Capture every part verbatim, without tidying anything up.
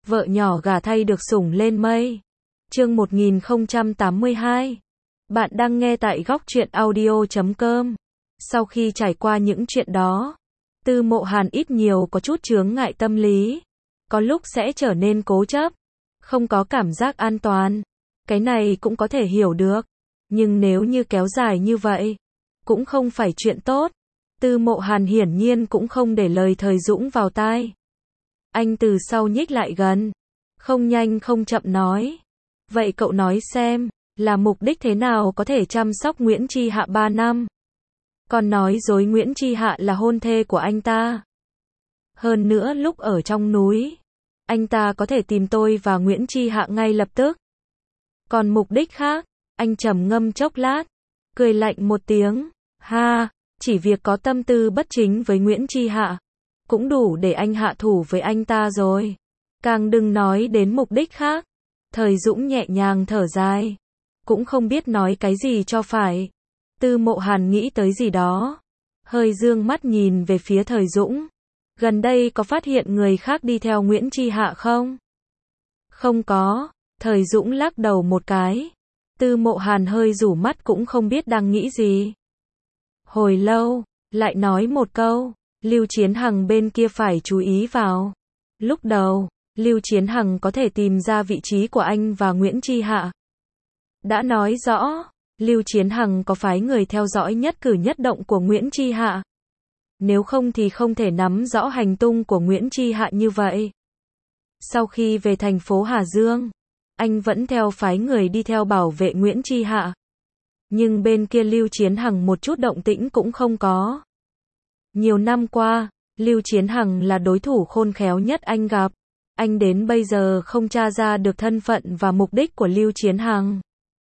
Vợ nhỏ gả thay được sủng lên mây. Chương một nghìn không trăm tám mươi hai. Bạn đang nghe tại góc truyện audio chấm com. Sau khi trải qua những chuyện đó, Tư Mộ Hàn ít nhiều có chút chướng ngại tâm lý. Có lúc sẽ trở nên cố chấp, không có cảm giác an toàn. Cái này cũng có thể hiểu được. Nhưng nếu như kéo dài như vậy, cũng không phải chuyện tốt. Tư Mộ Hàn hiển nhiên cũng không để lời Thời Dũng vào tai. Anh từ sau nhích lại gần, không nhanh không chậm nói. Vậy cậu nói xem, là mục đích thế nào có thể chăm sóc Nguyễn Chi Hạ ba năm? Còn nói dối Nguyễn Chi Hạ là hôn thê của anh ta. Hơn nữa lúc ở trong núi, anh ta có thể tìm tôi và Nguyễn Chi Hạ ngay lập tức. Còn mục đích khác, anh trầm ngâm chốc lát, cười lạnh một tiếng. Ha, chỉ việc có tâm tư bất chính với Nguyễn Chi Hạ, cũng đủ để anh hạ thủ với anh ta rồi. Càng đừng nói đến mục đích khác. Thời Dũng nhẹ nhàng thở dài, cũng không biết nói cái gì cho phải. Tư Mộ Hàn nghĩ tới gì đó, hơi dương mắt nhìn về phía Thời Dũng. Gần đây có phát hiện người khác đi theo Nguyễn Chi Hạ không? Không có. Thời Dũng lắc đầu một cái. Tư Mộ Hàn hơi rủ mắt cũng không biết đang nghĩ gì. Hồi lâu, lại nói một câu. Lưu Chiến Hằng bên kia phải chú ý vào. Lúc đầu, Lưu Chiến Hằng có thể tìm ra vị trí của anh và Nguyễn Chi Hạ. Đã nói rõ, Lưu Chiến Hằng có phái người theo dõi nhất cử nhất động của Nguyễn Chi Hạ. Nếu không thì không thể nắm rõ hành tung của Nguyễn Chi Hạ như vậy. Sau khi về thành phố Hà Dương, anh vẫn theo phái người đi theo bảo vệ Nguyễn Chi Hạ. Nhưng bên kia Lưu Chiến Hằng một chút động tĩnh cũng không có. Nhiều năm qua, Lưu Chiến Hằng là đối thủ khôn khéo nhất anh gặp. Anh đến bây giờ không tra ra được thân phận và mục đích của Lưu Chiến Hằng.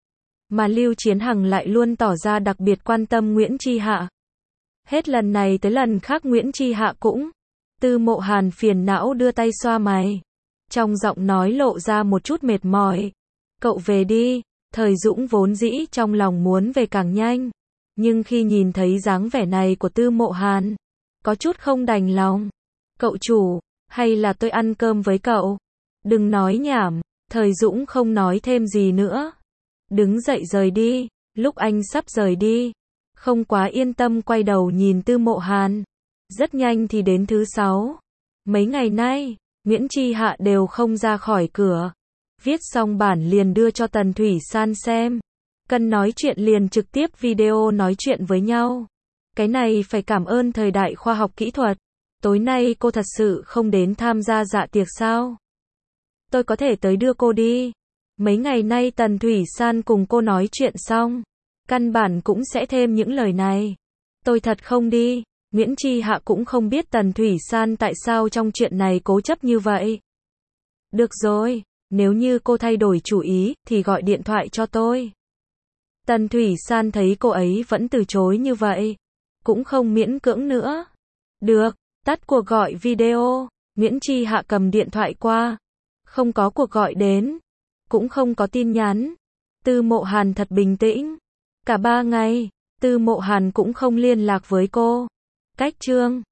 Mà Lưu Chiến Hằng lại luôn tỏ ra đặc biệt quan tâm Nguyễn Chi Hạ. Hết lần này tới lần khác Nguyễn Chi Hạ cũng. Tư Mộ Hàn phiền não đưa tay xoa mày. Trong giọng nói lộ ra một chút mệt mỏi. Cậu về đi. Thời Dũng vốn dĩ trong lòng muốn về càng nhanh. Nhưng khi nhìn thấy dáng vẻ này của Tư Mộ Hàn, có chút không đành lòng. Cậu chủ, hay là tôi ăn cơm với cậu? Đừng nói nhảm. Thời Dũng không nói thêm gì nữa. Đứng dậy rời đi. Lúc anh sắp rời đi, không quá yên tâm quay đầu nhìn Tư Mộ Hàn. Rất nhanh thì đến thứ sáu. Mấy ngày nay, Nguyễn Chi Hạ đều không ra khỏi cửa. Viết xong bản liền đưa cho Tần Thủy San xem. Cần nói chuyện liền trực tiếp video nói chuyện với nhau. Cái này phải cảm ơn thời đại khoa học kỹ thuật. Tối nay cô thật sự không đến tham gia dạ tiệc sao? Tôi có thể tới đưa cô đi. Mấy ngày nay Tần Thủy San cùng cô nói chuyện xong, căn bản cũng sẽ thêm những lời này. Tôi thật không đi. Nguyễn Chi Hạ cũng không biết Tần Thủy San tại sao trong chuyện này cố chấp như vậy. Được rồi, nếu như cô thay đổi chủ ý, thì gọi điện thoại cho tôi. Tần Thủy San thấy cô ấy vẫn từ chối như vậy, cũng không miễn cưỡng nữa. Được, tắt cuộc gọi video. Nguyễn Chi Hạ cầm điện thoại qua. Không có cuộc gọi đến, cũng không có tin nhắn. Tư Mộ Hàn thật bình tĩnh. Cả ba ngày, Tư Mộ Hàn cũng không liên lạc với cô. Cách chương